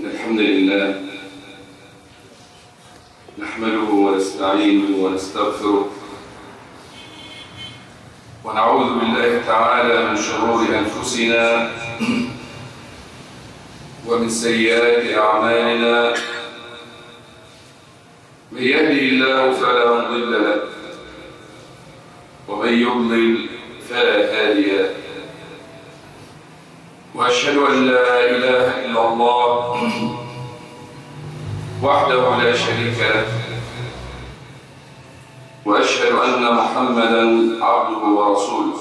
الحمد لله نحمده ونستعينه ونستغفره ونعوذ بالله تعالى من شرور أنفسنا ومن سيئات أعمالنا. من يهده الله فلا مضل له ومن يضلل فلا هادي له، وأشهد أن لا إله إلا الله وحده لا شريك له، وأشهد أن محمدًا عبده ورسوله.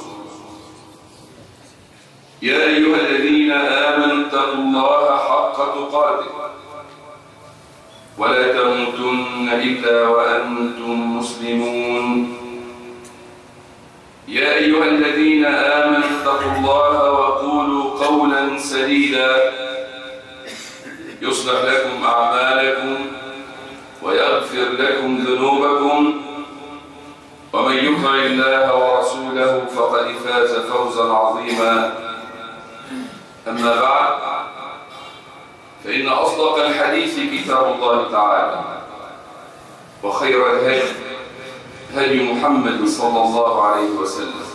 يا أيها الذين آمنوا اتقوا الله حق تقاته ولا تموتن إلا وأنتم مسلمون. يا أيها الذين آمنوا اتقوا الله وقولوا قولا سديدا يصلح لكم أعمالكم ويغفر لكم ذنوبكم، ومن يطع الله ورسوله فقد فاز فوزا عظيما. أما بعد، فإن أصدق الحديث كتاب الله تعالى، وخير الهدي هدي محمد صلى الله عليه وسلم،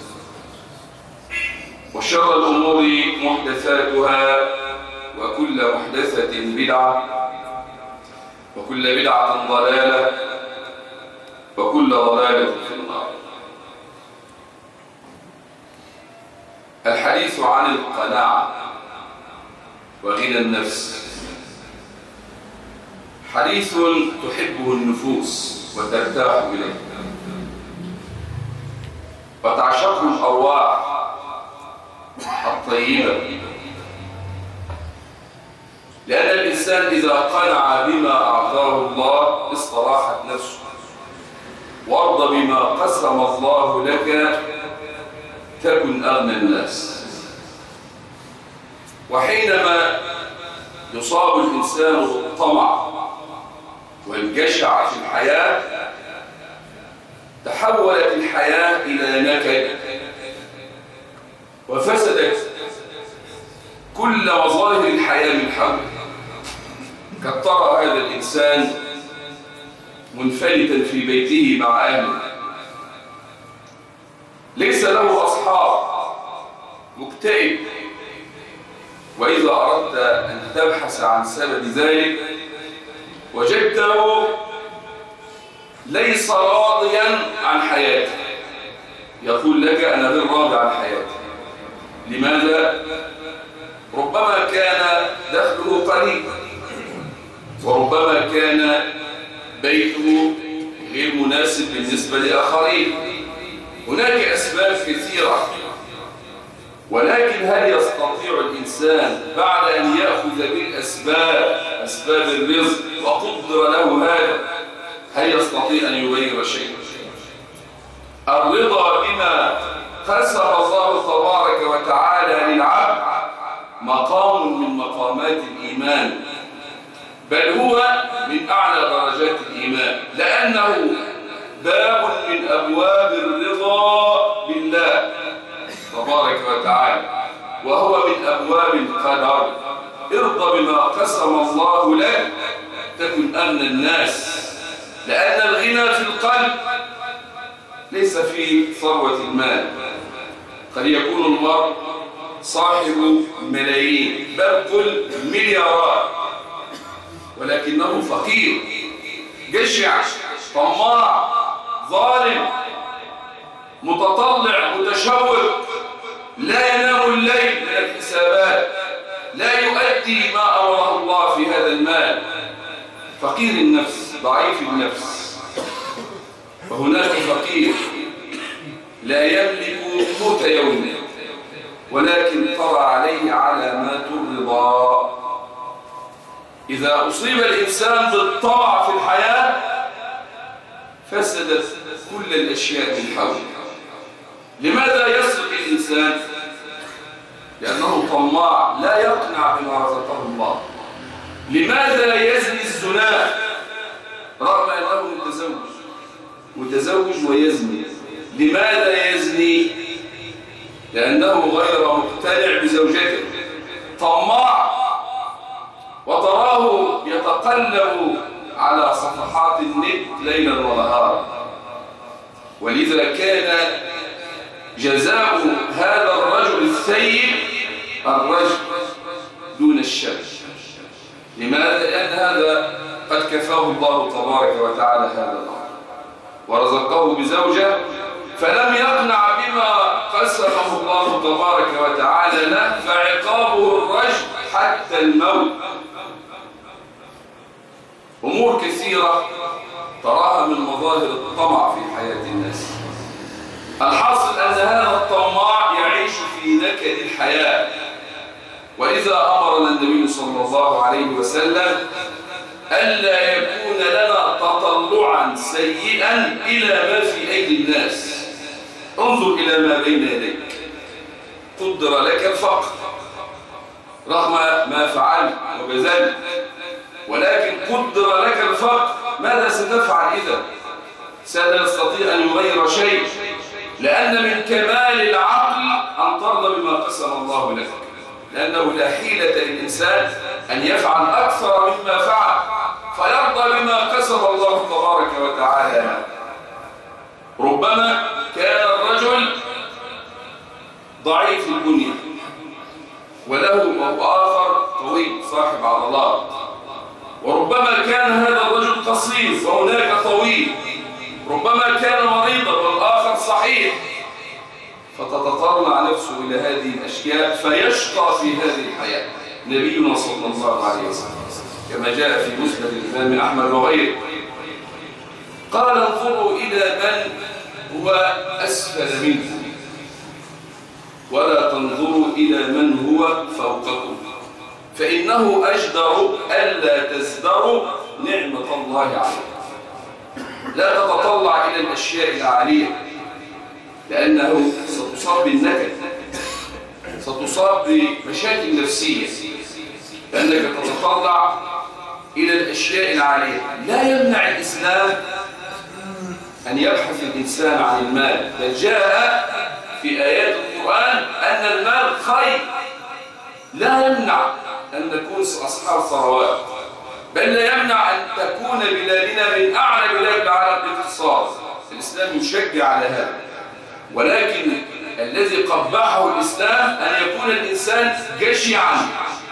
وشر الأمور محدثاتها، وكل محدثة بدعة، وكل بدعة ضلالة، وكل ضلالة في النار. الحديث عن القناعة وغنى النفس حديث تحبه النفوس وترتاح إليه وتعشقه الأرواح الطيبة، لأن الإنسان إذا قنع بما أعطاه الله استراحت نفسه، وارض بما قسم الله لك تكن أغنى الناس. وحينما يصاب الإنسان بالطمع والجشع في الحياة تحولت الحياة إلى نكد، وفسدت كل مظاهر الحياة من حوله. قد ترى هذا الإنسان منفلتا في بيته مع أهله، ليس له أصحاب، مكتئب. وإذا أردت أن تبحث عن سبب ذلك وجدته ليس راضيا عن حياته، يقول لك أنا غير راضي عن حياتي. لماذا؟ ربما كان دخله قليل، وربما كان بيته غير مناسب بالنسبة لآخرين. هناك أسباب كثيرة، ولكن هل يستطيع الإنسان بعد أن يأخذ بالأسباب، أسباب الرزق، وقدر له هذا، هل يستطيع أن يغير شيئا؟ الرضا بما قسم الله تبارك وتعالى للعبد مقام من مقامات الإيمان، بل هو من أعلى درجات الإيمان، لأنه باب من أبواب الرضا بالله تبارك وتعالى، وهو من أبواب القدر. ارضى بما قسم الله لك تكن أغنى الناس، لأن الغنى في القلب ليس في ثروة المال. قد يكون المرء صاحب ملايين، بل كل مليارات، ولكنه فقير، جشع، طماع، ظالم، متطلع، متشوق، لا ينام الليل من الحسابات، لا يؤدي ما أمره الله في هذا المال، فقير النفس، ضعيف النفس. وهناك فقير لا يملك قوت يومه، ولكن طرى عليه علامات الرضا. إذا أصيب الإنسان بالطمع في الحياة فسدت كل الأشياء من حوله. لماذا يسرق الإنسان؟ لأنه طماع، لا يقنع بما رزقه الله. لماذا يزني الزنا رغم أنه متزوج ويزني؟ لماذا يزني؟ لأنه غير مقتنع بزوجته، طماع، وتراه يتقلب على صفحات النت ليلا ونهارا. ولذا كان جزاء هذا الرجل الثيب الرجل دون الشر. لماذا؟ لأن هذا قد كفاه الله تبارك وتعالى هذا الأمر ورزقه بزوجة، فلم يقنع بما قسمه الله تبارك وتعالى له، فعقابه الرجل حتى الموت. أمور كثيرة تراها من مظاهر الطمع في حياة الناس. الحاصل أن هذا الطماع يعيش في نكد الحياة، ولذا أمرنا النبي صلى الله عليه وسلم ألا يكون لنا تطلعا سيئا إلى ما في أيدي الناس. انظر إلى ما بين يديك، قدر لك الفقر رغم ما فعلت وبذلت، ولكن قدر لك الفقر، ماذا ستفعل إذا؟ سلا يستطيع أن يغير شيء، لأن من كمال العقل أن ترضى بما قسم الله لك، لأنه لا حيلة للإنسان أن يفعل أكثر مما فعل فيرضى بما قسم الله تبارك وتعالى له. ربما كان الرجل ضعيف البنية وله آخر طويل صاحب عضلات، وربما كان هذا الرجل قصير وهناك طويل، ربما كان مريضا والآخر صحيح، فتتطلع نفسه إلى هذه الأشياء فيشقى في هذه الحياة. نبينا صلى الله عليه وسلم كما جاء في مسند الإمام أحمد وغيره قال: انظروا إلى من هو أسفل منكم ولا تنظروا إلى من هو فوقكم، فإنه أجدر ألا تزدروا نعمة الله عليكم. لا تتطلع إلى الأشياء العالية، لأنه ستصاب بالنكد، ستصاب بمشاكل نفسية، لأنك تتطلع إلى الأشياء العالية. لا يمنع الإسلام أن يبحث الإنسان عن المال، بل جاء في آيات القرآن أن المال خير، لا يمنع أن نكون أصحاب ثروات، بل لا يمنع أن تكون بلادنا من أعلى بلاد العالم بالاقتصاد. الإسلام يشجع على هذا، ولكن الذي قبحه الإسلام أن يكون الإنسان جشعا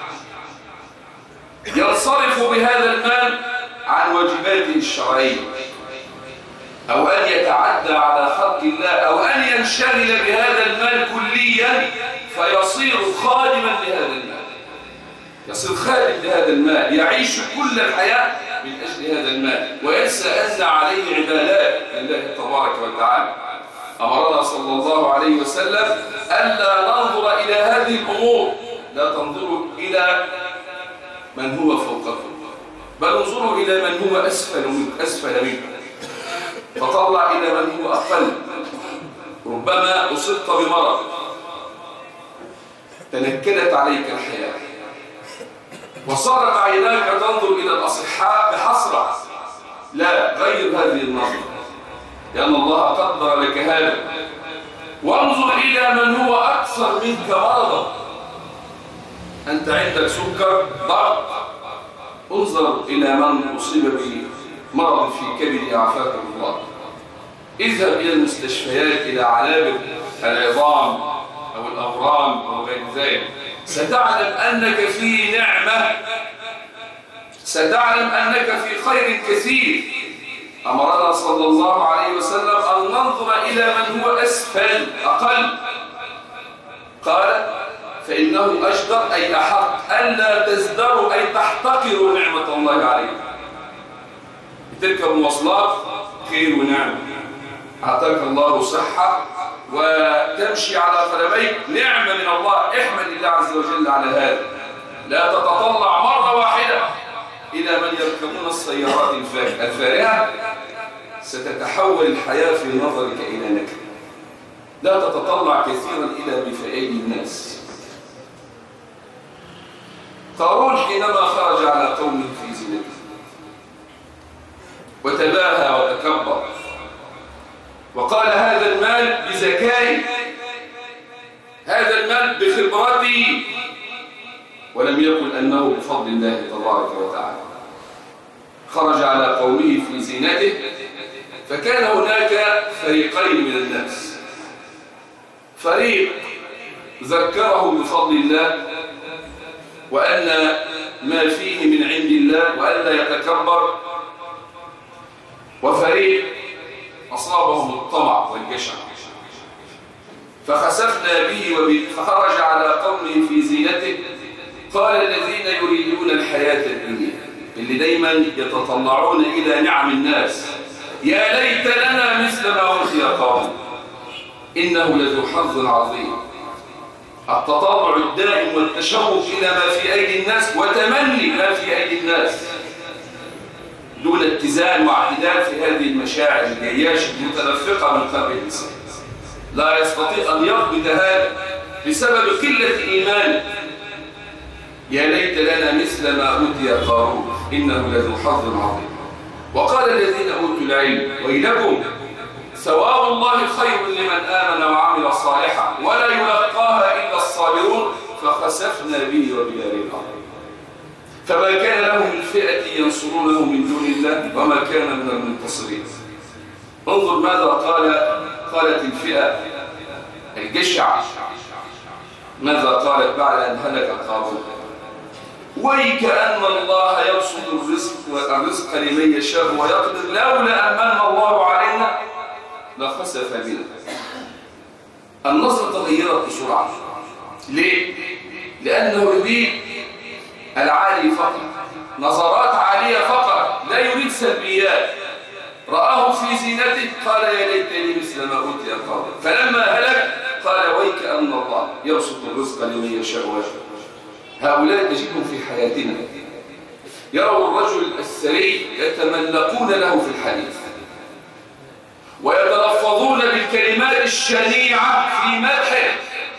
ينصرف بهذا المال عن واجباته الشرعية، أو أن يتعدى على خلق الله، أو أن ينشغل بهذا المال كليا فيصير خادما لهذا المال، يصير خادم لهذا المال، يعيش كل الحياة من أجل هذا المال، وينسى أن عليه عبادات لله تبارك وتعالى. أمرنا صلى الله عليه وسلم ألا ننظر إلى هذه الأمور، لا تنظروا إلى من هو فوقكم، بل انظروا إلى من هو أسفل منكم، فطلع إلى من هو أقل. ربما أصبت بمرض تنكدت عليك الحياة، وصارت عيناك تنظر إلى الأصحاء بحسرة. لا، غير هذه النظرة، لأن الله قدر لك هذا. وانظر إلى من هو أكثر منك مرضا. أنت عندك سكر، ضغط، انظر إلى من أصيب بمرض في كبد أعافاك الله. اذهب إلى المستشفيات، إلى عنابر العظام أو الأورام أو غير ذلك، ستعلم أنك في نعمة، ستعلم أنك في خير كثير. أمرنا صلى الله عليه وسلم أن ننظر إلى من هو أسفل أقل، قال: فإنه أجدر أي أحق ألا تزدروا أي تحتقروا نعمة الله عليكم. تلك المواصلات خير ونعمة، أعطاك الله صحة وتمشي على قدميك، نعمة من الله، احمد الله عز وجل على هذا. لا تتطلع مرة واحدة إلى من يركبون السيارات الفارهة، ستتحول الحياة في نظرك إلى نكد. لا تتطلع كثيرا إلى بفائد الناس. قارون حينما خرج على قومه في زينته وتباهى وتكبر وقال: هذا المال بذكائي، هذا المال بخبرتي، ولم يقل أنه بفضل الله تبارك وتعالى. خرج على قومه في زينته، فكان هناك فريقين من الناس. فريق ذكره بفضل الله وأن ما فيه من عند الله وألا يتكبر، وفريق أصابهم الطمع والجشع فخسفنا به فخرج على قومه في زينته. قال الذين يريدون الحياة الدنيا اللي دايما يتطلعون إلى نعم الناس يا ليت لنا مثل ما أوتي قوم إنه لذو حظ عظيم. التطلع الدائم والتشوق إلى ما في أيدي الناس وتمني ما في أيدي الناس دون اتزان واعتدال في هذه المشاعر الجياشة المتدفقة من قلب الإنسان، لا يستطيع أن يضبط هذا بسبب قلة إيمانه. يا ليت لنا مثل ما أوتي قارون إنه لذو حظ عظيم. وقال الذين أوتوا العلم ويلكم ثواب الله خير لمن آمن وعمل صالحا ولا يلقاها إلا الصابرون. فخسفنا به وبداره الأرض فما كان له من فئة ينصرونه من دون الله وما كان من المنتصرين. انظر ماذا قالت الفئة الجشع، ماذا قالت بعد أن هلك قارون؟ ويكأن الله يبسط الرزق لمن يشاء ويقدر لولا أن من الله علينا لخسف بنا. النظرة تغيرت بسرعة. ليه؟ لأنه يريد العالي فقط، نظرات عالية فقط، لا يريد سلبيات. رآه في زينته قال يا ليتني مثل ما أوتي قارون، فلما هلك قال ويكأن الله يبسط الرزق لمن يشاء ويقدر. هؤلاء نجدهم في حياتنا، يروا الرجل الثري يتملقون له في الحديث ويتلفظون بالكلمات الشنيعة في مدحه،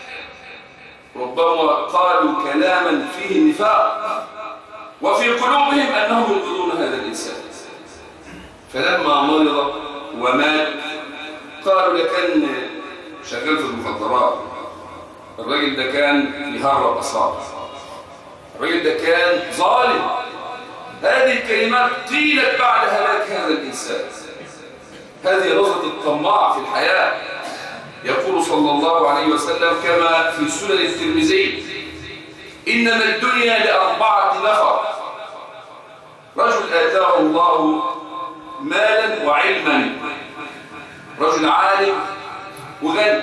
ربما قالوا كلاما فيه النفاق وفي قلوبهم أنهم يبغضون هذا الإنسان. فلما مرض ومات قالوا ده كان شغال في المخدرات، الراجل ده كان يهرب أصابع، الراجل ده كان ظالم. هذه الكلمات قيلت بعد هلاك هذا الإنسان. هذه نظرة الطماع في الحياة. يقول صلى الله عليه وسلم كما في سنن الترمذي إنما الدنيا لأربعة نفر: رجل آتاه الله مالا وعلما، رجل عالم وغني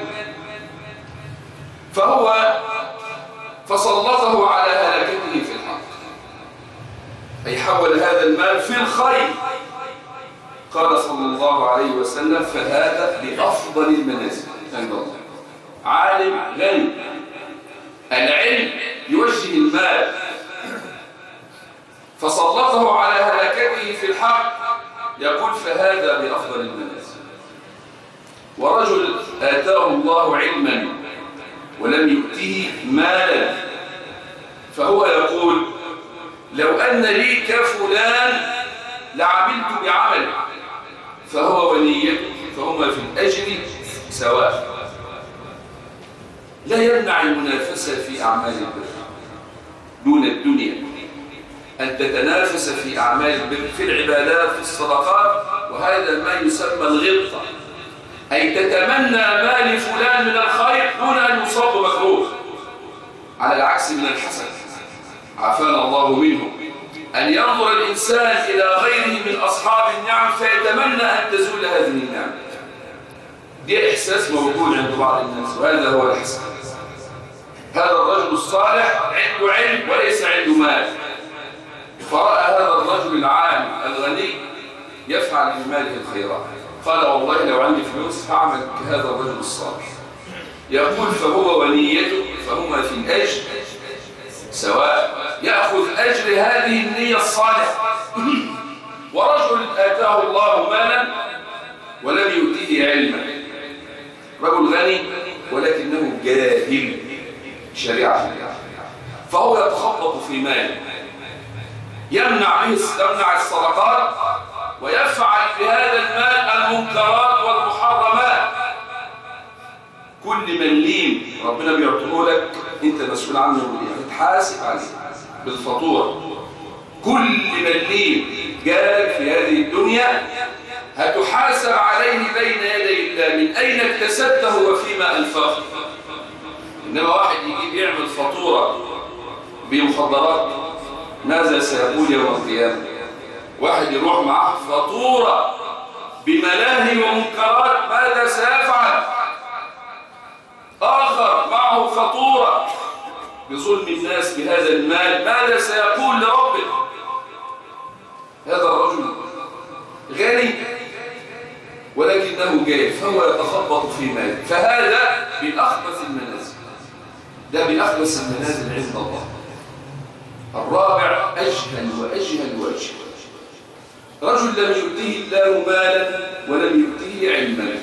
فسلطه على هلاكته في الحق، أي حول هذا المال في الخير. قال صلى الله عليه وسلم فهذا بأفضل المنازل عند الله. عالم غني، العلم يوجه المال فسلطه على هلاكته في الحق، يقول فهذا بأفضل المنازل. ورجل آتاه الله علما ولم يؤته مالا فهو يقول لو أن لي كفلان لعملت بعمل، فهو ونيته فهما في الأجر سواء. لا يمنع المنافسة في أعمال البر دون الدنيا، أن تتنافس في أعمال البر في العبادات في الصدقات، وهذا ما يسمى الغبطة، أي تتمنى ما لفلان من الخير دون أن يصاب مكروه، على العكس من الحسن عافانا الله منه، أن ينظر الإنسان إلى غيره من أصحاب النعم فيتمنى أن تزول هذه النعم. دي إحساس موجود عند بعض الناس، وهذا هو الحسن. هذا الرجل الصالح عنده علم وليس عنده مال، فرأى هذا الرجل العالم الغني يفعل بماله الخيرات، قال والله لو عندي فلوس هعمل كهذا الرجل الصالح. يقول فهو ونيته فهما في الأجر سواء، يأخذ أجر هذه النية الصالحة. ورجل آتاه الله مالا ولم يؤتيه علما، رجل غني ولكنه جاهل شريعة، فهو يتخبط في ماله، يمنع الصدقات ويفعل بهذا المال المنكرات والمحرمات. كل مليم ربنا بيعطيه لك انت مسؤول عنه، تحاسب عليه بالفاتوره. كل مليم جالك في هذه الدنيا هتحاسب عليه بين يدي الله، من أين اكتسبته وفيما أنفقته. إنما واحد يجيب يعمل فاتورة بمخدرات، ماذا سيقول يوم القيامة؟ واحد يروح معه فاتورة بملاهي ومنكرات، ماذا سيفعل؟ آخر معه فاتورة بظلم الناس بهذا المال، ماذا سيقول لربه؟ هذا الرجل غني ولكنه جاهل، فهو يتخبط في ماله، فهذا بأخبث المنازل. ده بأخبث المنازل عند الله. الرابع أجهل وأجهل وأجهل، رجل لم يؤتيه الله مالا ولم يؤتيه علما،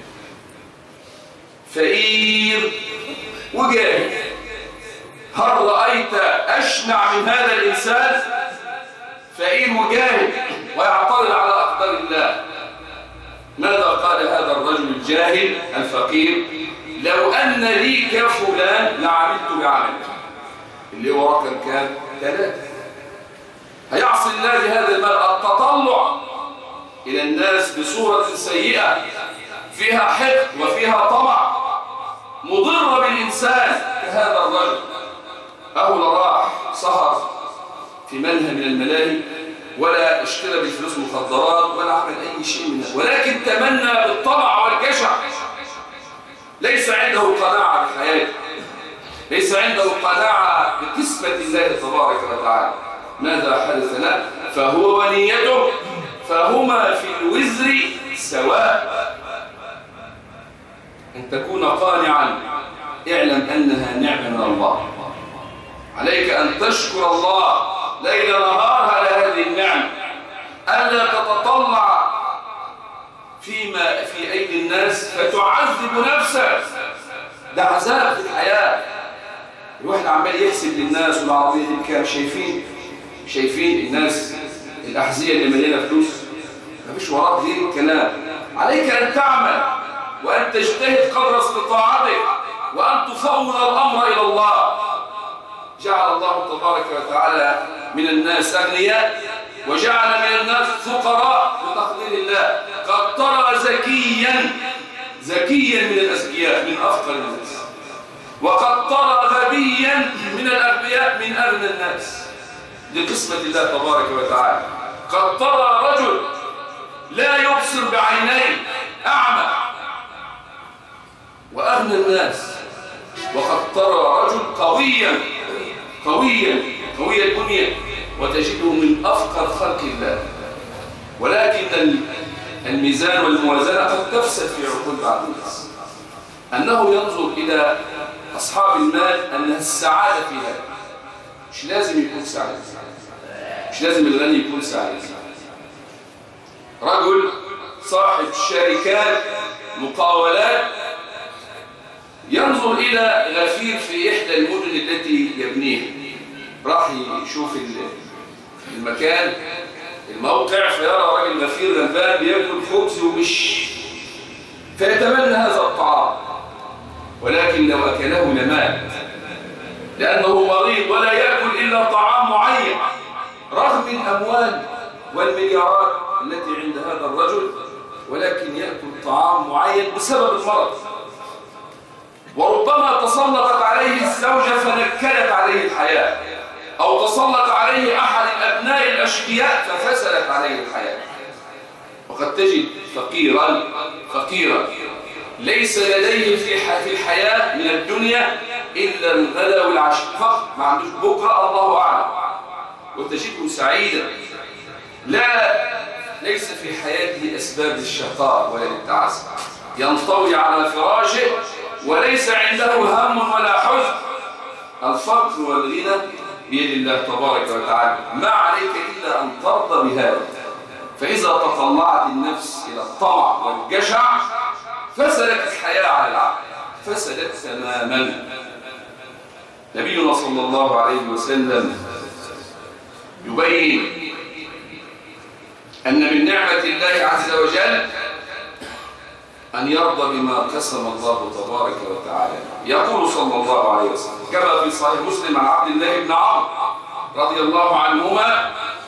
فقير وجاهل. هل رأيت أشنع من هذا الإنسان؟ فقير وجاهل ويعترض على أقدار الله. ماذا قال هذا الرجل الجاهل الفقير؟ لو أن لي كفلان لعملت بعمله. اللي هو رقم كان 3. هيعصي الله بهذا المال. التطلع إلى الناس بصورة سيئة فيها حقد وفيها طمع مضرة بالإنسان كهذا الرجل. أول راح سهر في ملهى من الملاهي، ولا اشترى بالفلوس مخدرات، ولا عمل أي شيء منها، ولكن تمنى بالطمع والجشع. ليس عنده قناعة بحياته، ليس عنده قناعة بقسمة الله تبارك وتعالى. ماذا حدث له؟ فهو ونيته فهما في الوزر سواء. أن تكون قانعا، اعلم أنها نعمة من الله، عليك أن تشكر الله ليل نهار على هذه النعمة، ألا تتطلع فيما في أيدي الناس فتعذب نفسك. ده عذاب في الحياة. الواحد عمال يحسب للناس والعربية دي بكام، شايفين الناس الأحذية اللي مليانة فلوس، مفيش وراك غير الكلام. عليك أن تعمل وأن تجتهد قدر استطاعتك وأن تفوض الأمر إلى الله. جعل الله تبارك وتعالى من الناس أغنياء، وجعل من الناس فقراء بتقدير الله. قد ترى ذكيا من الأذكياء من أفقر الناس، وقد ترى غبيا من الأغبياء من أغنى الناس. دي قسمة الله تبارك وتعالى. قد ترى رجل لا يبصر بعينيه، أعمى وأغنى الناس، وقد ترى رجل قوي البنية وتجده من أفقر خلق الله. ولكن الميزان والموازنة قد تفسد في عقول بعض الناس، أنه ينظر إلى أصحاب المال أنها السعادة فيها. مش لازم يكون سعيد، مش لازم الغني يكون سعيد. رجل صاحب شركات مقاولات ينظر إلى غفير في إحدى المدن التي يبنيها، راح يشوف المكان الموقع، فيرى راجل غفير غلبان بياكل خبز ومش، فيتمنى هذا الطعام، ولكن لو أكله لمات، لأنه مريض ولا يأكل إلا طعام معين، رغم الأموال والمليارات التي عند هذا الرجل، ولكن يأكل طعام معين بسبب المرض. وربما تسلطت عليه الزوجة فنكلت عليه الحياة، أو تسلط عليه أحد الأبناء الأشقياء ففسدت عليه الحياة. وقد تجد فقيرا ليس لديه في الحياة من الدنيا إلا الغلا والعشاء فقط، ما عندوش بكرة الله أعلم. وتجده سعيدا ليس في حياته أسباب الشقاء ولا التعاسة، ينطوي على فراشه وليس عنده هم ولا حزن. الفقر والغنى بيد الله تبارك وتعالى، ما عليك إلا أن ترضى بهذا. فإذا تطلعت النفس إلى الطمع والجشع فسدت الحياة على العقل، فسدت تماما. نبينا صلى الله عليه وسلم يبين أن من نعمة الله عز وجل أن يرضى بما قسم الله تبارك وتعالى. يقول صلى الله عليه وسلم كما في صحيح مسلم عن عبد الله بن عمرو رضي الله عنهما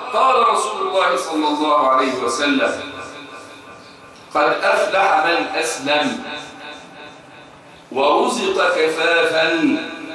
قال رسول الله صلى الله عليه وسلم: قد أفلح من أسلم ورزق كفافا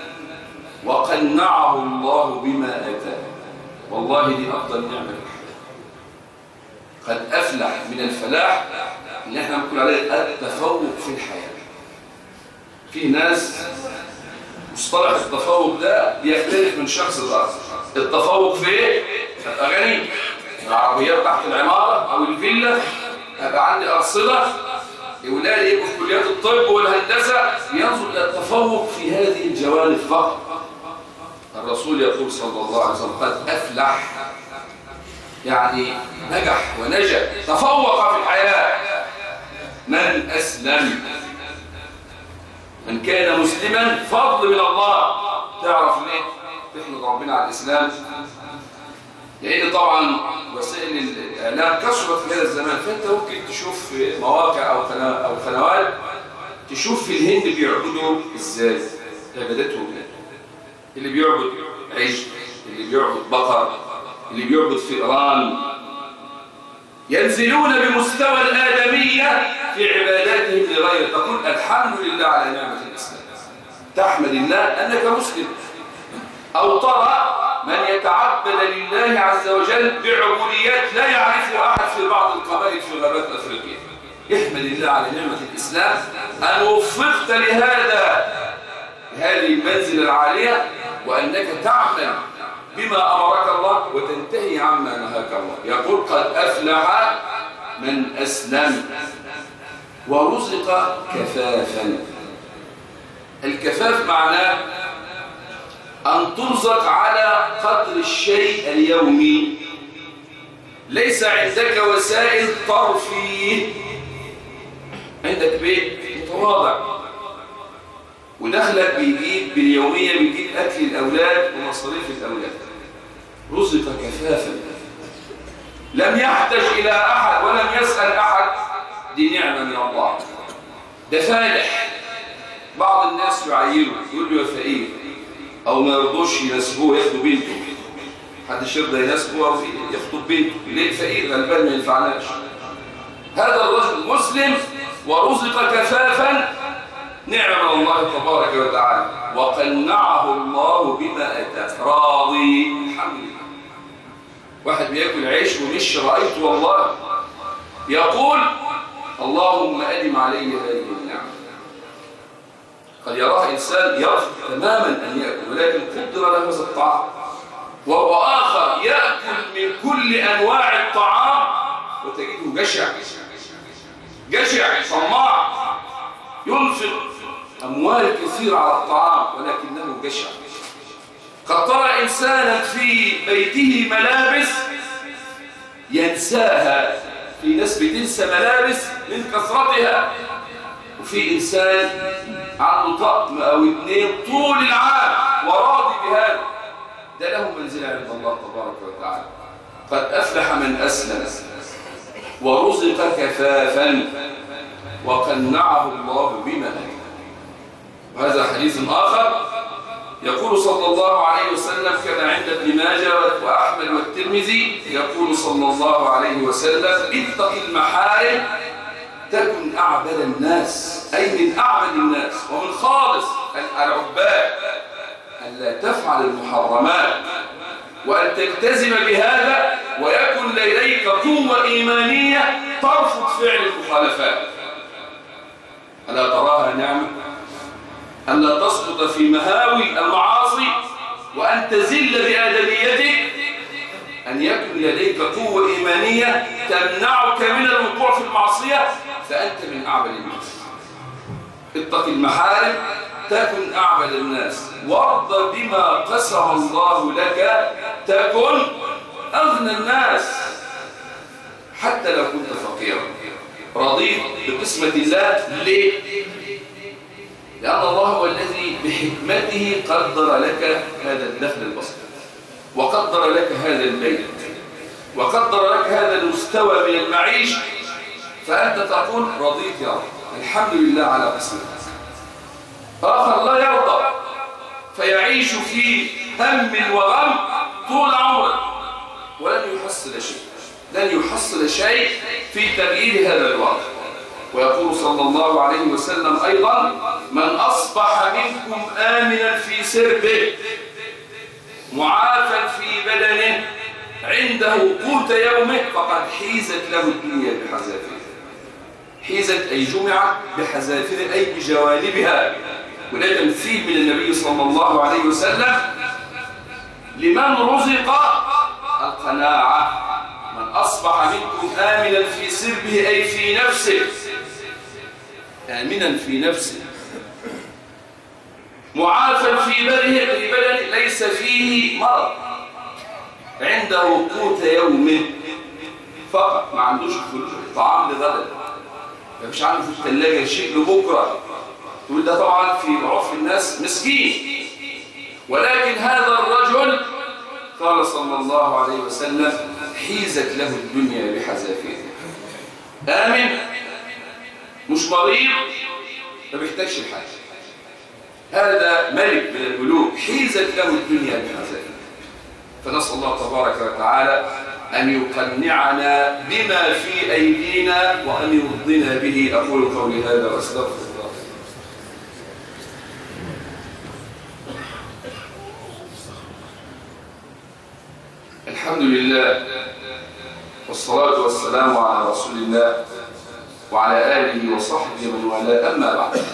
وقنعه الله بما آتاه. والله دي أفضل نعمة في الحياة. قد أفلح من الفلاح إن احنا نقول عليه التفوق في الحياة. في ناس مصطلح التفوق ده بيختلف من شخص لآخر. التفوق في ايه؟ ابقى غني، العربيات تحت العمارة أو الفيلا، أبقى عندي أرصدة، أولادي يبقوا في كليات الطب والهندسة. ينظر إلى التفوق في هذه الجوانب فقط. الرسول يقول صلى الله عليه وسلم: قد أفلح، يعني نجح ونجا، تفوق في الحياة من أسلم. من كان مسلما فضل من الله. تعرف ليه؟ تحمد ربنا على الإسلام، لأن طبعا وسائل الإعلام كثرت في هذا الزمان، فأنت ممكن تشوف مواقع أو قنوات تشوف في الهند بيعبدوا إزاي، عبادتهم، اللي بيعبد عجل، اللي بيعبد بقر، اللي بيعبد فئران. ينزلون بمستوى الآدمية في عباداتهم لغيره. تقول الحمد لله على نعمة الإسلام، تحمد الله أنك مسلم. أو ترى من يتعبد لله عز وجل بعبوديات لا يعرفها أحد في بعض القبائل في غابات أفريقيا. احمد الله على نعمة الإسلام أن وفقت لهذه المنزلة العالية، وأنك تعمل بما أمرك الله وتنتهي عما نهاك الله. يقول: قد أفلح من أسلم ورزق كفافا. الكفاف معناه أن ترزق على قدر الشيء اليومي، ليس عندك وسائل ترفيه. عندك بيت متواضع ودخلك بيجيب باليومية، بيجيب أكل الأولاد ومصاريف الأولاد. رزق كفافا، لم يحتاج إلى أحد ولم يسأل أحد. دي نعمة من الله. ده فالح. بعض الناس يعيروا، يقول له يا فقير، أو ما يرضوش يناسبوه ياخدوا بنته. محدش يرضى يناسبه أو يخطب بنته. ليه؟ الفقير غلبان ما ينفعناش. هذا الرجل مسلم ورزق كفافا، نعم من الله تبارك وتعالى، وقنعه الله بما أتاه، راضي الحمد لله. واحد بياكل عيش ومش رأيت والله يقول: اللهم أدم علي هذه النعمة. قد يراها إنسان يرفض تماما أن يأكل، ولكن قدر له هذا الطعام. وهو آخر يأكل من كل أنواع الطعام وتجده جشع طماع، ينفق أموال كثيرة على الطعام ولكنه جشع. قد ترى إنسانا في بيته ملابس ينساها. في ناس بتنسى ملابس من كثرتها، وفي إنسان عنده طقم أو اتنين طول العام وراضي بهذا. ده له منزلة عند الله تبارك وتعالى. قد أفلح من أسلم ورزق كفافا وقنعه الله بما آتاه. وهذا حديث آخر يقول صلى الله عليه وسلم كما عند ابن ماجه وأحمد والترمذي، يقول صلى الله عليه وسلم: اتق المحارم تكن أعبد الناس، أي من أعبد الناس ومن خالص العباد. ألا تفعل المحرمات وأن تلتزم بهذا، ويكن لديك قوة إيمانية ترفض فعل المخالفات. ألا تراها نعمة؟ ألا تسقط في مهاوي المعاصي وأن تزل بآدميتك، أن يكن لديك قوة إيمانية تمنعك من الوقوع في المعصية، فأنت من أعبد الناس. اتق المحارم تكن أعبد الناس، وارض بما قسم الله لك تكن أغنى الناس. حتى لو كنت فقيرا رضيت بقسمة الله. ليه؟ لأن الله هو الذي بحكمته قدر لك هذا الدخل البسيط، وقدر لك هذا البيت، وقدر لك هذا المستوى من المعيشة، فأنت تقول رضيت يا رب، الحمد لله على قسمته. آخر لا يرضى فيعيش في هم وغم طول عمره، ولن يحصل شيء، لن يحصل شيء في تغيير هذا الوضع. ويقول صلى الله عليه وسلم أيضا: من أصبح منكم آمنا في سربه معافا في بدنه عنده قوت يومه فقد حيزت له الدنيا بحذافيرها. حيزت أي جمعت بحذافيرها أي بجوانبها. وده تمثيل من النبي صلى الله عليه وسلم لمن رزق القناعة. من أصبح منكم آمنا في سربه أي في نفسه، آمنا في نفسه، معافا في بدنه ليس فيه مرض، عنده قوت يوم فقط، ما عندوش طعام لغدا، مش عنده في الثلاجة شيء لبكرة. تقول ده طبعا في عرف الناس مسكين، ولكن هذا الرجل قال صلى الله عليه وسلم: حيزت له الدنيا بحذافيرها. آمن، مش مريض، ما بيحتاجش الحاجة. هذا ملك من الملوك، حيزت له الدنيا بحذافيرها. فنسأل الله تبارك وتعالى أن يقنعنا بما في أيدينا وأن يرضنا به. أقول قولي هذا وأستغفر الله. الحمد لله والصلاة والسلام على رسول الله وعلى آله وصحبه ومن والاه. أما بعد،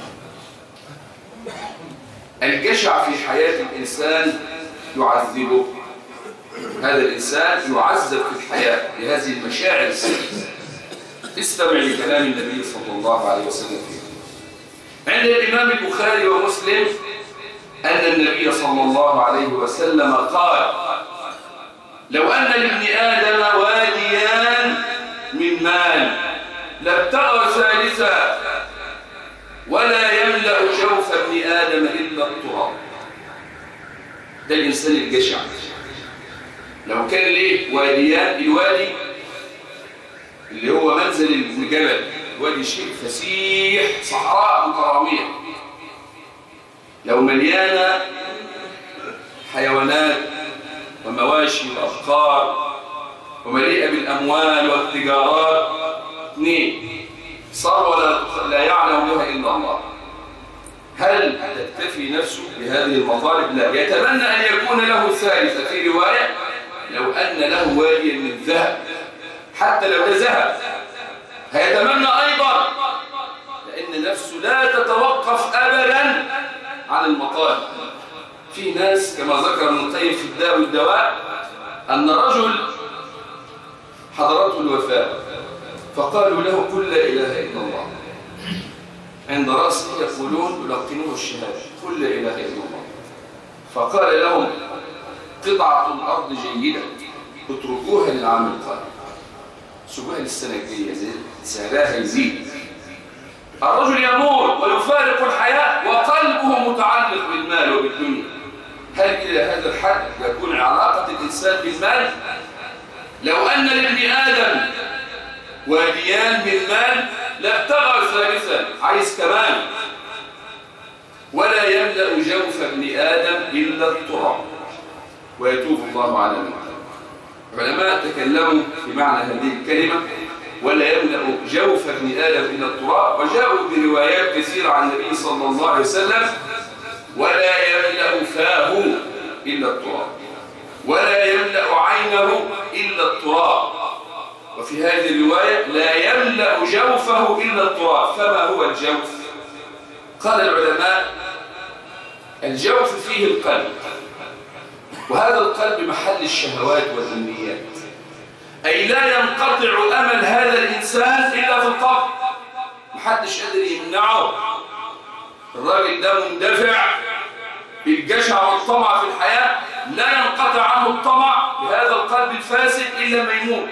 الجشع في حياة الإنسان يعذبه. هذا الإنسان يعذب في الحياة بهذه المشاعر السيئة. استمع لكلام النبي صلى الله عليه وسلم فيه. عند الإمام البخاري ومسلم أن النبي صلى الله عليه وسلم قال: لو أن لابن آدم واديان من مال لابتغى ثالثا ولا يملأ جوف ابن آدم إلا التراب. ده الإنسان الجشع. لو كان ليه واديان، الوادي اللي هو منزل الجبل، وادي شيء فسيح، صحراء متراوية، لو مليانة حيوانات ومواشي وأبقار ومليئة بالأموال والتجارات، اثنين ثروة لا يعلم بها إلا الله، هل تكتفي نفسه بهذه المطالب؟ لا، يتمنى أن يكون له ثالثة. في رواية: لو أن له واديا من ذهب، حتى لو ده ذهب هيتمنى أيضا، لأن نفسه لا تتوقف أبدا عن المطالب. في ناس كما ذكر ابن القيم في الداء والدواء أن رجل حضرته الوفاة فقالوا له: قل لا إله إلا الله. عند رأسه يقولون يلقنوه الشهادة: قل لا إله إلا الله. فقال لهم: قطعة الأرض جيدة اتركوها للعام القادم، سيبوها للسنة الجاية، سعرها يزيد. الرجل يموت ويفارق الحياة وقلبه متعلق بالمال وبالدنيا. هل إلى هذا الحد يكون علاقة الإنسان بالمال؟ لو أن لابن آدم واديان بالمال لابتغى ثالثا، عايز كمان، ولا يملأ جوف ابن آدم إلا التراب ويتوب الله على من تاب. علماء تكلموا في معنى هذه الكلمة: ولا يملأ جوف ابن آدم إلا التراب، وجاءوا بروايات كثيرة عن النبي صلى الله عليه وسلم: ولا يملأ فاه إلا التراب، ولا يملأ عينه إلا التراب. وفي هذه الرواية: لا يملأ جوفه إلا التراب. فما هو الجوف؟ قال العلماء: الجوف فيه القلب، وهذا القلب محل الشهوات والأمنيات، أي لا ينقطع أمل هذا الإنسان إلا في القلب، محدش قادر يمنعه. الراجل ده مندفع بالجشع والطمع في الحياة، لا ينقطع عنه الطمع بهذا القلب الفاسد إلا ما يموت.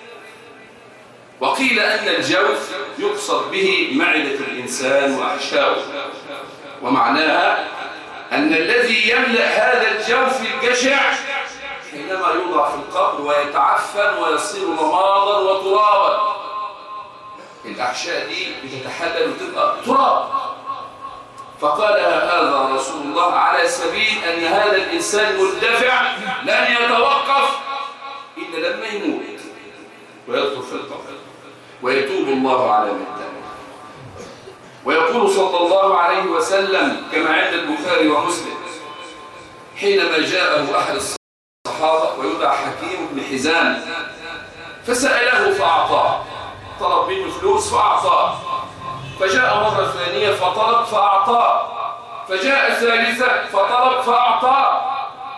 وقيل أن الجوف يقصد به معدة الإنسان وأحشاؤه، ومعناها أن الذي يملأ هذا الجوف الجشع حينما يوضع في القبر ويتعفن ويصير رمادا وترابا، الأحشاء دي بتتحلل وتبقى تراب. فقال هذا رسول الله على سبيل أن هذا الإنسان مندفع لن يتوقف إلا لما يموت ويدخل في القبر ويتوب الله على من تاب. ويقول صلى الله عليه وسلم كما عند البخاري ومسلم حينما جاءه أحد الصحابة ويدعى حكيم بن حزام فسأله فأعطاه، طلب منه فلوس فأعطاه، فجاء مرة ثانية فطلب فأعطاه، فجاء ثالثة فطلب فأعطاه،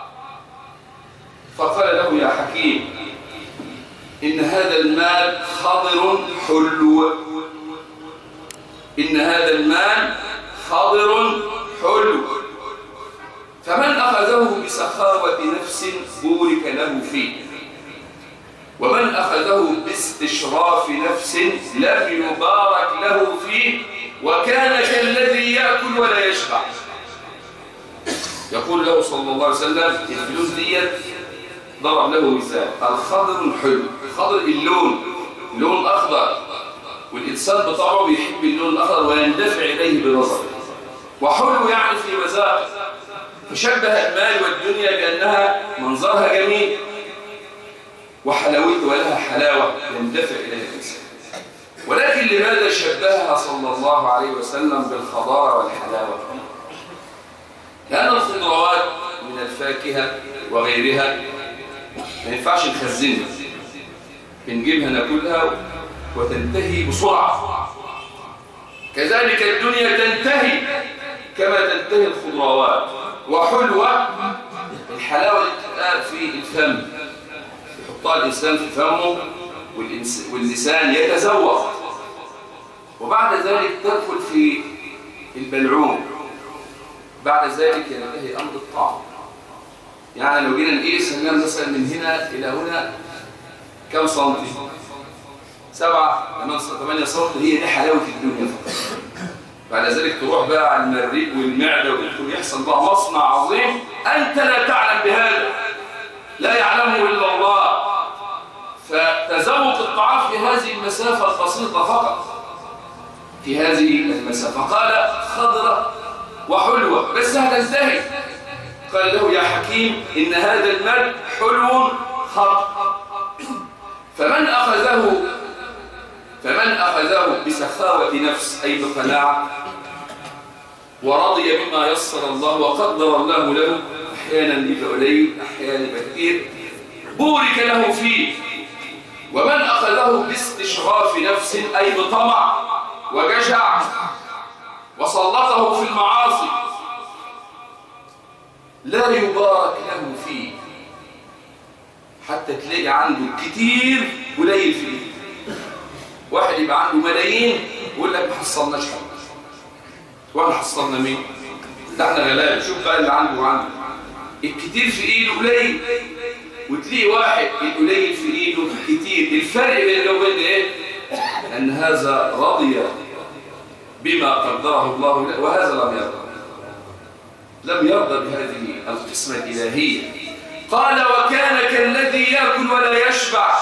فقال له يا حكيم إن هذا المال خضر حلو، إن هذا المال خضر حلو، فمن أخذه بسخاوة نفس بورك له فيه، ومن أخذه باستشراف نفس لم يبارك له فيه، وكان كالذي يأكل ولا يشبع. يقول له صلى الله عليه وسلم الفلوس ديت ضرب له مثال، الخضر حلو، خضر اللون، لون أخضر، والإنسان بطبعه بيحب اللون الأخضر ويندفع إليه بنظره، وحلو يعني في مذاق، فشبه المال والدنيا بأنها منظرها جميل وحلاوته ولها حلاوة يندفع إليها الإنسان. ولكن لماذا شبهها صلى الله عليه وسلم بالخضار والحلاوة؟ لأن الخضروات من الفاكهة وغيرها ما ينفعش نخزنها، بنجيبها ناكلها وتنتهي بسرعة، كذلك الدنيا تنتهي كما تنتهي الخضروات. وحلوة الحلاوة اللي بتبقى في الفم، يحطها الإنسان في فمه واللسان يتذوق، وبعد ذلك تدخل في البلعوم، بعد ذلك ينتهي أمر الطعم. يعني لو جينا نقيس هنلاقي مثلا من هنا إلى هنا كم سنتي؟ 7 8 سنتي، هي دي حلاوة الدنيا. بعد ذلك تروح بقى على المريء والمعدة ويدخل يحصل بقى مصنع عظيم أنت لا تعلم بهذا، لا يعلمه إلا الله. فتذوق الطعام في هذه المسافة البسيطة فقط، في هذه المسافة. قال خضرة وحلوة بس هتنتهي. قال له يا حكيم إن هذا المال حلو خضر، فمن أخذه بسخاوة نفس أي بقناعة ورضي بما يسر الله وقدر الله له، أحيانا بيبقى قليل أحيانا بيبقى كتير، بورك له فيه. ومن أخذه باستشراف نفس أي بطمع وجشع وسلطه في المعاصي لا يبارك له فيه، حتى تلاقي عنده كتير قليل فيه. واحد يبقى عنده ملايين ويقول لك ما حصلناش حاجه، واحنا حصلنا مين؟ ده احنا غلابه. شوف بقى اللي عنده وعنده الكتير في ايده قليل، وتلاقي واحد القليل في ايده كتير. الفرق بين ده وبين ايه؟ ان هذا رضي بما قدره الله له وهذا لم يرضى بهذه القسمه الالهيه. قال وكان كالذي ياكل ولا يشبع.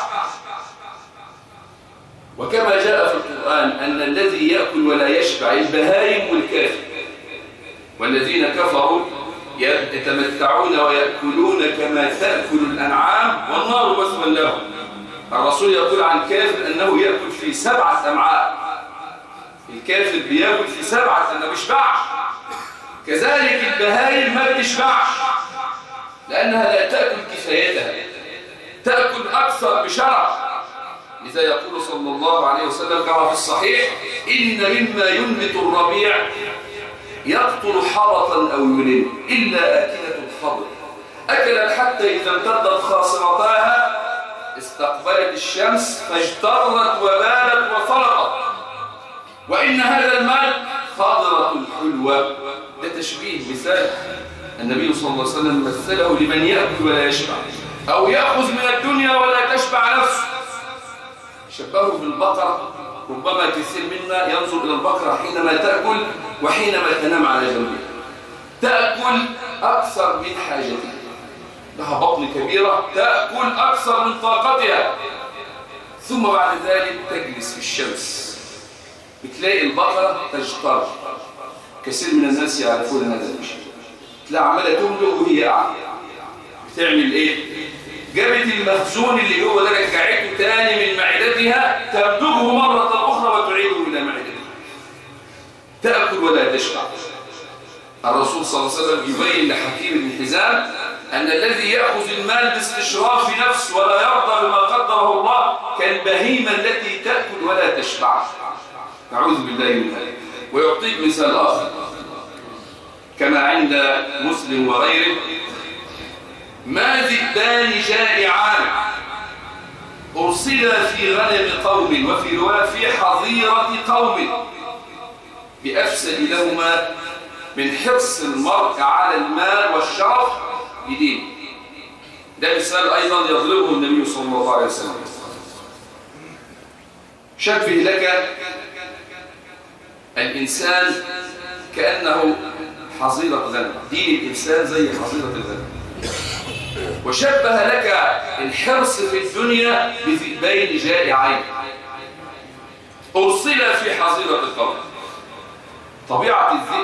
وكما جاء في القرآن أن الذي يأكل ولا يشبع البهائم والكافر، والذين كفروا يتمتعون ويأكلون كما تأكل الأنعام والنار مثوى لهم. الرسول يقول عن كافر أنه يأكل في 7 أمعاء، الكافر بيأكل في 7 ما بيشبعش. كذلك البهائم ما بتشبعش لأنها لا تأكل كفايتها، تأكل أكثر بشرف. لذا يقول صلى الله عليه وسلم كما في الصحيح إن مما ينبت الربيع يقتل حرطا أو يلم إلا آكلة الخضر، أكلت حتى إذا امتدت خاصرتها استقبلت الشمس فاجترت وبالت وفرقت، وإن هذا المال خضرة حلوة. ده تشبيه مثال النبي صلى الله عليه وسلم مثله لمن يأكل ولا يشبع أو يأخذ من الدنيا ولا تشبع نفسه. شبهه بالبقرة، ربما كثير منا ينظر إلى البقرة حينما تأكل وحينما تنام على جنبها. تأكل أكثر من حاجتها، لها بطن كبيرة تأكل أكثر من طاقتها، ثم بعد ذلك تجلس في الشمس بتلاقي البقرة تجتر. كثير من الناس يعرفون هذا الشيء، تلاقي عمالة تملؤ وهي قاعدة بتعمل إيه؟ جابت المخزون اللي هو ده رجعته تاني من معدتها تمدجه مرة أخرى وتعيده إلى معدتها تأكل ولا تشبع. الرسول صلى الله عليه وسلم يبين لحكيم بن حزام أن الذي يأخذ المال باستشراف نفس ولا يرضى بما قدره الله كالبهيمة التي تأكل ولا تشبع. نعوذ بالله من ذلك. ويعطيك مثال آخر كما عند مسلم وغيره: ما ذئبان جائعان أرسلا في غنم قوم وفي رواية في حظيرة قوم بأفسد لهما من حرص المرء على المال والشرف بدين. ده مثال أيضا يضربه النبي صلى الله عليه وسلم. شبه لك الإنسان كأنه حظيرة غنم، دين الإنسان زي حظيرة الغنم. وشبه لك الحرص في الدنيا بذئبين جائعين أرسل في حظيرة القوم. طبيعة الذئب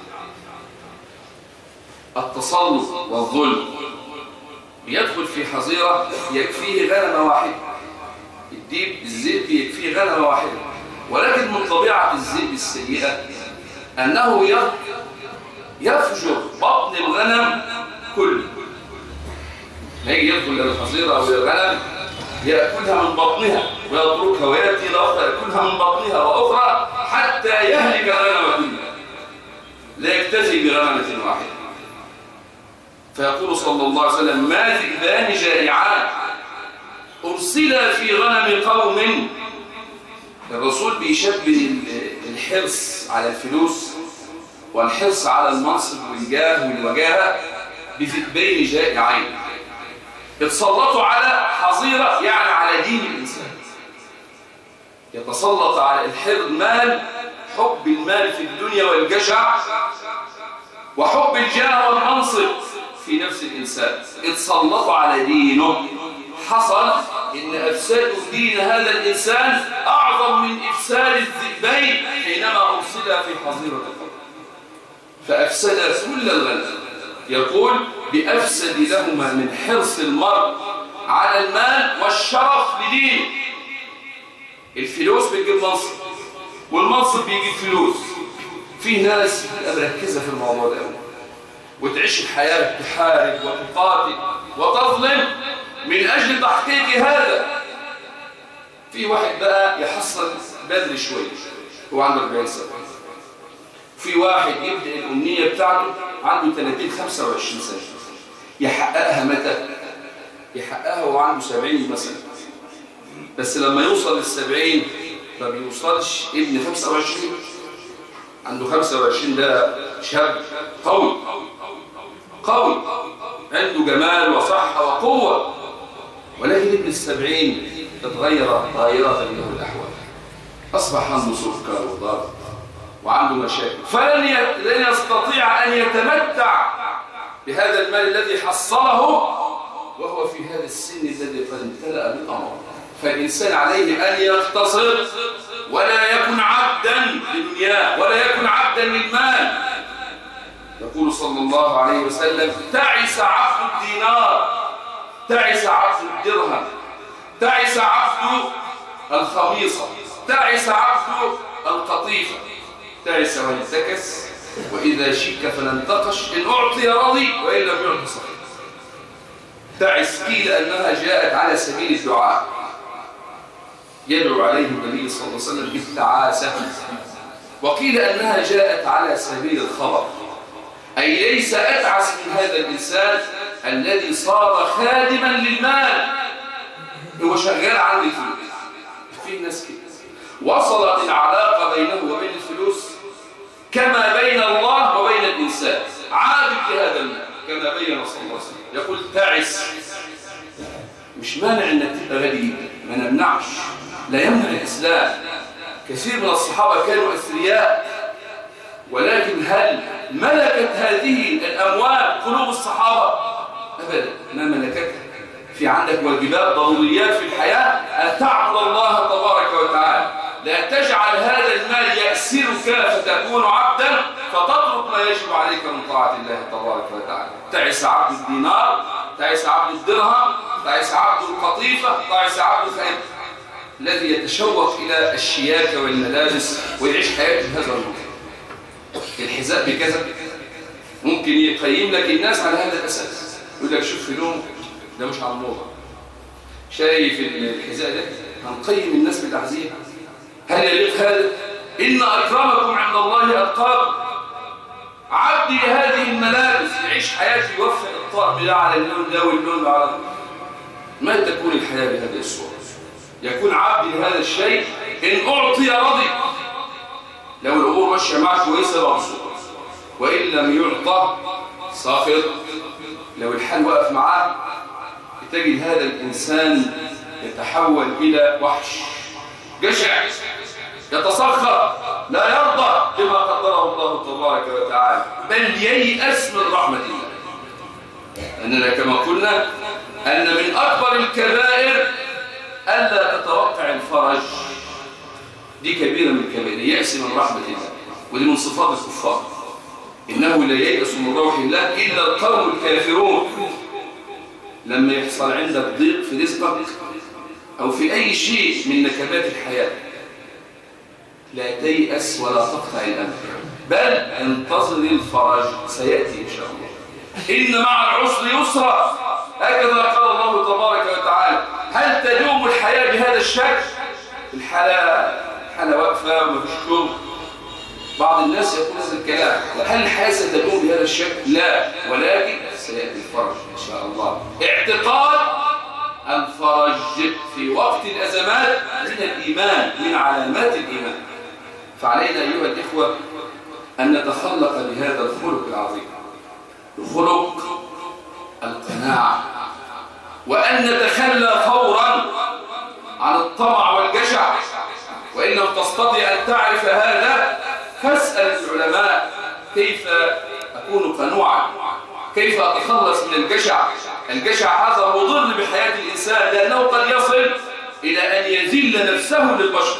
التسلط والظلم. يدخل في حظيرة يكفيه غنمة واحدة، الذئب يكفيه غنمة واحدة، ولكن من طبيعة الذئب السيئة أنه يفجر بطن الغنم كله. يجي يدخل إلى الحظيرة أو إلى الغنم يأكلها من بطنها ويتركها ويأتي إلى أخرى يأكلها من بطنها وأخرى حتى يهلك الغنم كلها، لا يكتفي بغنمة واحدة. فيقول صلى الله عليه وسلم: ما ذئبان جائعان أرسلا في غنم قوم. الرسول بيشبه الحرص على الفلوس والحرص على المنصب والجاه والوجاهة بذئبين جائعين يتسلطوا على حظيرة، يعني على دين الإنسان. يتسلط على المال، حب المال في الدنيا والجشع، وحب الجاه والمنصب في نفس الإنسان. اتسلطوا على دينه. حصل إن أفساد دين هذا الإنسان أعظم من إفساد الذئبين حينما أرسل في حظيرة القوم فأفسد كل الغنم. يقول: بأفسد لهما من حرص المرء على المال والشرف لدينه. الفلوس بتجيب منصب والمنصب بيجيب فلوس. في ناس مركزة في الموضوع ده وتعيش الحياة تحارب وتقاتل وتظلم من أجل تحقيق هذا. في واحد بقى يحصل بدري شوية هو عنده 40 سنة. في واحد يبدأ الأمنية بتاعته عنده 30-25 سنة. يحققها متى؟ يحققها وهو عنده 70 مثلا. بس لما يوصل لل70 ما بيوصلش ابن 25 عنده 25. ده شاب قوي عنده جمال وصحة وقوة، ولكن ابن 70 تغيرت له الأحوال. أصبح عنده سكر وضغط وعنده مشاكل، فلن يستطيع أن يتمتع بهذا المال الذي حصله وهو في هذا السن الذي قد امتلأ بالأمر. فالإنسان عليه أن يقتصر ولا يكن عبدا لدنياه ولا يكن عبدا للمال. يقول صلى الله عليه وسلم: تعس عبد الدينار، تعس عبد الدرهم، تعس عبد الخميصة، تعس عبد القطيفة، تعس وانتكس، وإذا شك فلانتقش، إن أعطي رضي وإن لم يعطي سخط. تعس قيل أنها جاءت على سبيل الدعاء، يدعو عليه النبي صلى الله عليه وسلم بالتعاسة، وقيل أنها جاءت على سبيل الخبر، أي ليس أتعس من هذا الإنسان الذي صار خادما للمال، هو شغال عند الفلوس. في ناس كده وصلت العلاقة بينه وبين الفلوس كما بين الله وبين الإنسان، عابد لهذا المال كما بين صلى الله عليه وسلم. يقول: تعس. مش مانع انك تبقى غني، ما نمنعش، لا يمنع الإسلام. كثير من الصحابة كانوا أثرياء، ولكن هل ملكت هذه الأموال قلوب الصحابة؟ أبدا، ما ملكتها. في عندك واجبات ضروريات في الحياة، أن تعبد الله تبارك وتعالى، لا تجعل هذا المال يأسرك فتكون عبدا فتترك ما يجب عليك من طاعة الله تبارك وتعالى. تعس عبد الدينار، تعس عبد الدرهم، تعس عبد القطيفة، تعس عبد الخير. الذي يتشوق إلى الشياكة والملابس ويعيش حياته بهذا المنطق. الحذاء بكذا، ممكن يقيم لك الناس على هذا الأساس. يقول لك شوف هدوم ده مش على الموضة، شايف الحذاء ده هنقيم الناس بتعزيه. هل يليق هذا؟ إن أكرمكم عند الله أتقاكم. عبدي لهذه الملابس يعيش حياته يوفق الطقم ده على اللون ده واللون ده على ده. ما تكون الحياة بهذه الصورة؟ يكون عبدي لهذا الشيء، إن أعطي رضي. لو الأمور ماشية معه كويسة مبسوط، وإن لم يعطى ساخط. لو الحال وقف معاه تجد هذا الإنسان يتحول إلى وحش جشع، يتصخر، لا يرضى بما قدره الله تبارك وتعالى، بل ييأس من رحمة الله. أننا كما قلنا أن من أكبر الكبائر ألا تتوقع الفرج. دي كبيرة من الكبائر، يأس من رحمة الله، ودي من صفات الكفار. إنه لا ييأس من روح الله إلا القوم الكافرون. لما يحصل عندك ضيق في رزقك أو في أي شيء من نكبات الحياة، لا تيأس ولا تقطع الأمل، بل انتظر الفرج، سيأتي إن شاء الله. إن مع العسر يسرا، هكذا قال الله تبارك وتعالى. هل تدوم الحياة بهذا الشكل؟ الحالة واقفة ومفيش شغل. بعض الناس يقول هذا الكلام، هل الحياة ستدوم بهذا الشكل؟ لا، ولكن سيأتي الفرج إن شاء الله. اعتقاد الفرج في وقت الأزمات من الإيمان، من علامات الإيمان. فعلينا أيها الإخوة أن نتخلق بهذا الخلق العظيم، خلق القناعة، وأن نتخلى فورا عن الطمع والجشع. وإن لم تستطع أن تعرف هذا فاسأل العلماء كيف أكون قنوعا، كيف أتخلص من الجشع. الجشع هذا مضر بحياة الإنسان، لأنه قد يصل إلى أن يذل نفسه للبشر.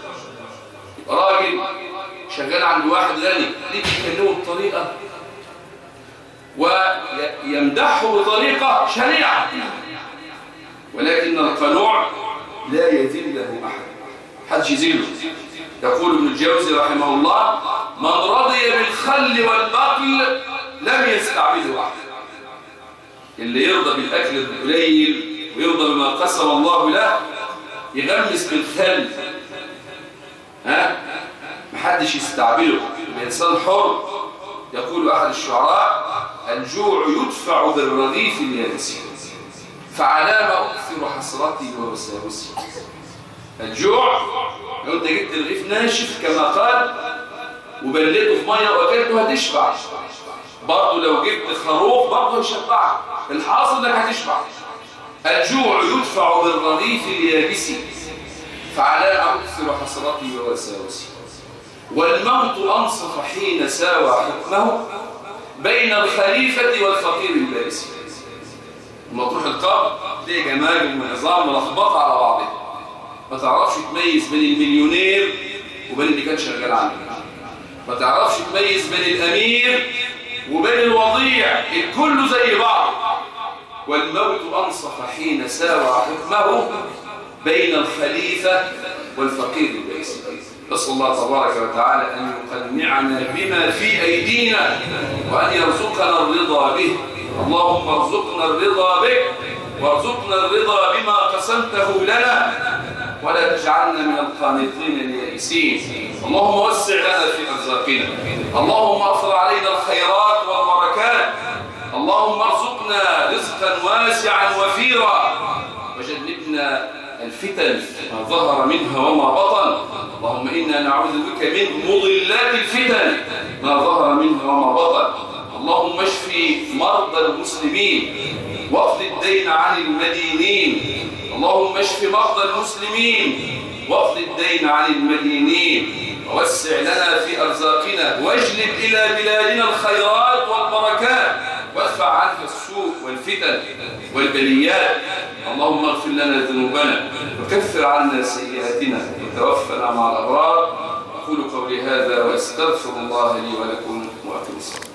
راجل شغال عند واحد غني، ليه يكلمه بطريقة ويمدحه بطريقة شنيعة، ولكن القنوع لا يذله أحد، حدش يذله. يقول ابن الجوزي رحمه الله: من رضي بالخل والبقل لم يستعبده أحد. اللي يرضى بالأكل القليل ويرضى بما قسم الله له يغمس بالخل، محدش يستعبده، الإنسان حر. يقول أحد الشعراء: الجوع يدفع بالرغيف اليابس، فعلام أكثر حسرتي ووساوسي. الجوع لو أنت جبت الرغيف ناشف كما قال وبليته في مية وأكلته هتشبع. برضه لو جبت خروف برضه هيشبعك، الحاصل انك هتشبع. الجوع يدفع بالرغيف اليابس، فعلام أكثر حسرتي ووساوسي. والموت أنصف حين ساوى حكمه بين الخليفة والفقير البائس. لما تروح القبر تلاقي جمال وعظام ملخبطة على بعضها، ما تعرفش تميز بين المليونير وبين اللي كان شغال عنه، ما تعرفش تميز بين الأمير وبين الوضيع، الكل زي بعض. والموت أنصف حين ساوى حكمه بين الخليفة والفقير البائس. نسأل الله تبارك وتعالى أن يقنعنا بما في أيدينا وأن يرزقنا الرضا به. اللهم ارزقنا الرضا بك، وارزقنا الرضا بما قسمته لنا، ولا تجعلنا من القانطين اليائسين. اللهم وسع لنا في أرزاقنا، اللهم اغفر علينا الخيرات والبركات، اللهم ارزقنا رزقا واسعا وفيرا، وجنبنا الفتن ما ظهر منها وما بطن. اللهم إنا نعوذ بك من مضلات الفتن ما ظهر منها وما بطن. اللهم اشفي مرضى المسلمين واقض الدين عن المدينين. اللهم اشف مرضى المسلمين واقض الدين عن المدينين، ووسع لنا في أرزاقنا، واجلب إلى بلادنا الخيرات والبركات، وادفع عنها السوء والفتن والبليات. اللهم اغفر لنا ذنوبنا وكفر عنا سيئاتنا وتوفنا مع الأبرار. أقول قولي هذا وأستغفر الله لي ولكم وأقم الصلاة.